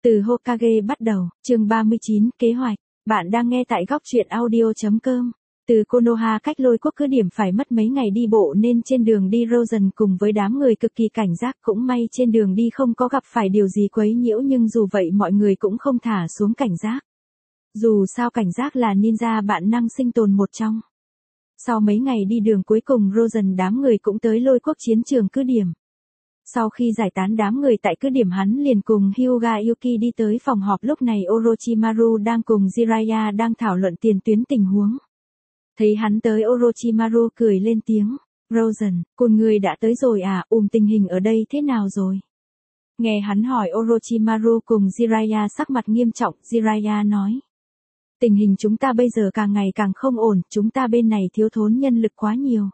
Từ Hokage bắt đầu, chương 39, kế hoạch. Bạn đang nghe tại góc truyện audio.com. Từ Konoha cách lôi quốc cứ điểm phải mất mấy ngày đi bộ nên trên đường đi Rosen cùng với đám người cực kỳ cảnh giác, cũng may trên đường đi không có gặp phải điều gì quấy nhiễu, nhưng dù vậy mọi người cũng không thả xuống cảnh giác. Dù sao cảnh giác là ninja bản năng sinh tồn một trong. Sau mấy ngày đi đường cuối cùng Rosen đám người cũng tới lôi quốc chiến trường cứ điểm. Sau khi giải tán đám người tại cứ điểm, hắn liền cùng Hyuga Yuki đi tới phòng họp. Lúc này Orochimaru đang cùng Jiraiya đang thảo luận tiền tuyến tình huống. Thấy hắn tới, Orochimaru cười lên tiếng. Rosen, con người đã tới rồi à, tình hình ở đây thế nào rồi? Nghe hắn hỏi, Orochimaru cùng Jiraiya sắc mặt nghiêm trọng. Jiraiya nói. Tình hình chúng ta bây giờ càng ngày càng không ổn, chúng ta bên này thiếu thốn nhân lực quá nhiều.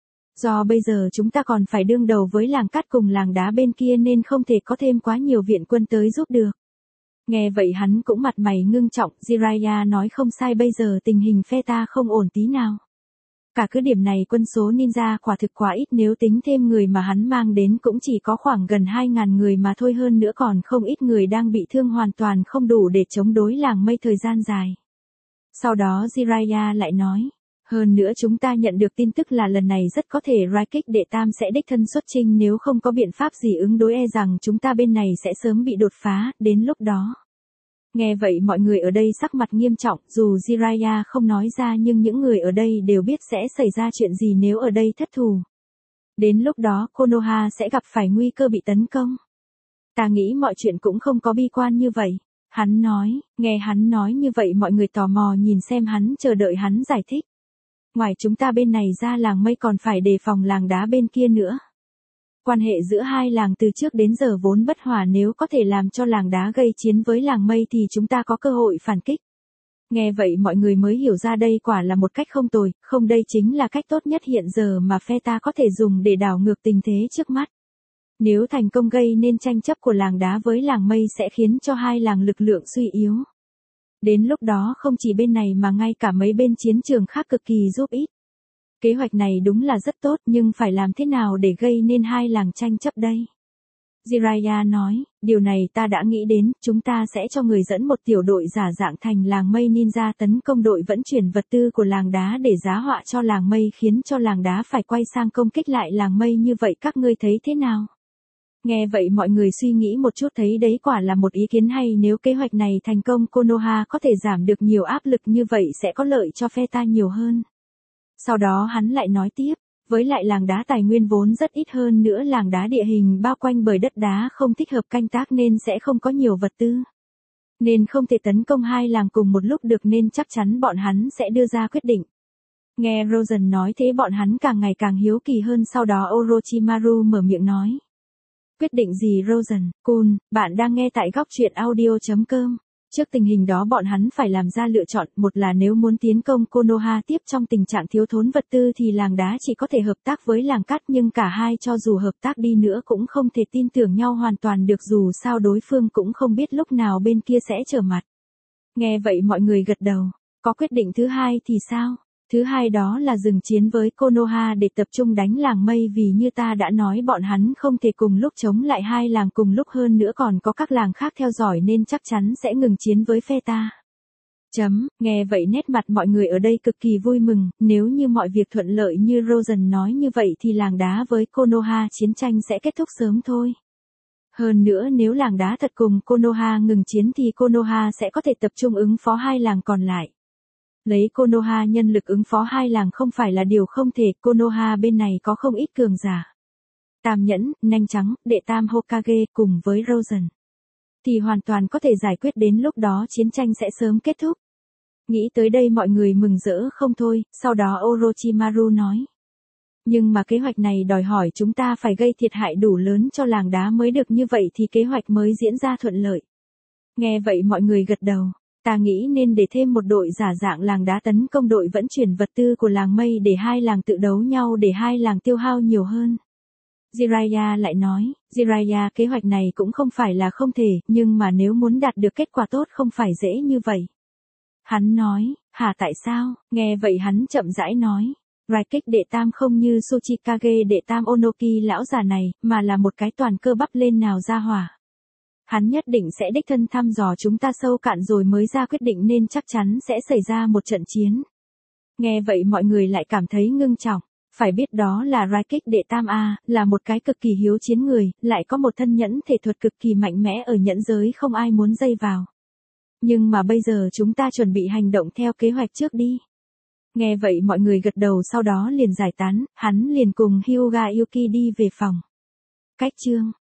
Do bây giờ chúng ta còn phải đương đầu với làng cát cùng làng đá bên kia nên không thể có thêm quá nhiều viện quân tới giúp được. Nghe vậy hắn cũng mặt mày ngưng trọng. Jiraiya nói không sai, bây giờ tình hình phe ta không ổn tí nào. Cả cứ điểm này quân số ninja quả thực quá ít, nếu tính thêm người mà hắn mang đến cũng chỉ có khoảng gần 2.000 người mà thôi, hơn nữa còn không ít người đang bị thương, hoàn toàn không đủ để chống đối làng mây thời gian dài. Sau đó Jiraiya lại nói. Hơn nữa chúng ta nhận được tin tức là lần này rất có thể Raikage đệ tam sẽ đích thân xuất chinh, nếu không có biện pháp gì ứng đối e rằng chúng ta bên này sẽ sớm bị đột phá, đến lúc đó. Nghe vậy mọi người ở đây sắc mặt nghiêm trọng, dù Jiraiya không nói ra nhưng những người ở đây đều biết sẽ xảy ra chuyện gì nếu ở đây thất thủ. Đến lúc đó Konoha sẽ gặp phải nguy cơ bị tấn công. Ta nghĩ mọi chuyện cũng không có bi quan như vậy. Hắn nói, nghe hắn nói như vậy mọi người tò mò nhìn xem hắn, chờ đợi hắn giải thích. Ngoài chúng ta bên này ra, làng mây còn phải đề phòng làng đá bên kia nữa. Quan hệ giữa hai làng từ trước đến giờ vốn bất hòa, nếu có thể làm cho làng đá gây chiến với làng mây thì chúng ta có cơ hội phản kích. Nghe vậy mọi người mới hiểu ra đây quả là một cách không tồi, không, đây chính là cách tốt nhất hiện giờ mà phe ta có thể dùng để đảo ngược tình thế trước mắt. Nếu thành công gây nên tranh chấp của làng đá với làng mây sẽ khiến cho hai làng lực lượng suy yếu. Đến lúc đó không chỉ bên này mà ngay cả mấy bên chiến trường khác cực kỳ giúp ích. Kế hoạch này đúng là rất tốt, nhưng phải làm thế nào để gây nên hai làng tranh chấp đây? Jiraiya nói, điều này ta đã nghĩ đến, chúng ta sẽ cho người dẫn một tiểu đội giả dạng thành làng mây ninja tấn công đội vận chuyển vật tư của làng đá để giá họa cho làng mây, khiến cho làng đá phải quay sang công kích lại làng mây, như vậy các ngươi thấy thế nào? Nghe vậy mọi người suy nghĩ một chút, thấy đấy quả là một ý kiến hay, nếu kế hoạch này thành công Konoha có thể giảm được nhiều áp lực, như vậy sẽ có lợi cho phe ta nhiều hơn. Sau đó hắn lại nói tiếp, với lại làng đá tài nguyên vốn rất ít, hơn nữa làng đá địa hình bao quanh bởi đất đá không thích hợp canh tác nên sẽ không có nhiều vật tư. Nên không thể tấn công hai làng cùng một lúc được, nên chắc chắn bọn hắn sẽ đưa ra quyết định. Nghe Rosen nói thế bọn hắn càng ngày càng hiếu kỳ hơn, sau đó Orochimaru mở miệng nói. Quyết định gì Rosen, Kun, bạn đang nghe tại góc truyện audio.com. Trước tình hình đó bọn hắn phải làm ra lựa chọn, một là nếu muốn tiến công Konoha tiếp trong tình trạng thiếu thốn vật tư thì làng đá chỉ có thể hợp tác với làng cát, nhưng cả hai cho dù hợp tác đi nữa cũng không thể tin tưởng nhau hoàn toàn được, dù sao đối phương cũng không biết lúc nào bên kia sẽ trở mặt. Nghe vậy mọi người gật đầu. Có quyết định thứ hai thì sao? Thứ hai đó là dừng chiến với Konoha để tập trung đánh làng mây, vì như ta đã nói bọn hắn không thể cùng lúc chống lại hai làng cùng lúc, hơn nữa còn có các làng khác theo dõi nên chắc chắn sẽ ngừng chiến với phe ta. Nghe vậy nét mặt mọi người ở đây cực kỳ vui mừng, nếu như mọi việc thuận lợi như Rosen nói như vậy thì làng đá với Konoha chiến tranh sẽ kết thúc sớm thôi. Hơn nữa nếu làng đá thật cùng Konoha ngừng chiến thì Konoha sẽ có thể tập trung ứng phó hai làng còn lại. Lấy Konoha nhân lực ứng phó hai làng không phải là điều không thể, Konoha bên này có không ít cường giả. Tam Nhẫn, Nanh Trắng, đệ tam Hokage cùng với Rosen. Thì hoàn toàn có thể giải quyết, đến lúc đó chiến tranh sẽ sớm kết thúc. Nghĩ tới đây mọi người mừng rỡ không thôi, sau đó Orochimaru nói. Nhưng mà kế hoạch này đòi hỏi chúng ta phải gây thiệt hại đủ lớn cho làng đá mới được, như vậy thì kế hoạch mới diễn ra thuận lợi. Nghe vậy mọi người gật đầu. Ta nghĩ nên để thêm một đội giả dạng làng đá tấn công đội vận chuyển vật tư của làng mây để hai làng tự đấu nhau, để hai làng tiêu hao nhiều hơn. Jiraiya lại nói, Jiraiya kế hoạch này cũng không phải là không thể, nhưng mà nếu muốn đạt được kết quả tốt không phải dễ như vậy. Hắn nói, hả tại sao? Nghe vậy hắn chậm rãi nói, Raikage đệ tam không như Tsuchikage đệ tam Onoki lão già này, mà là một cái toàn cơ bắp lên nào ra hỏa. Hắn nhất định sẽ đích thân thăm dò chúng ta sâu cạn rồi mới ra quyết định nên chắc chắn sẽ xảy ra một trận chiến. Nghe vậy mọi người lại cảm thấy ngưng trọng. Phải biết đó là Raikik đệ tam A, là một cái cực kỳ hiếu chiến người, lại có một thân nhẫn thể thuật cực kỳ mạnh mẽ ở nhẫn giới không ai muốn dây vào. Nhưng mà bây giờ chúng ta chuẩn bị hành động theo kế hoạch trước đi. Nghe vậy mọi người gật đầu sau đó liền giải tán, hắn liền cùng Hyuga Yuki đi về phòng. Cách chương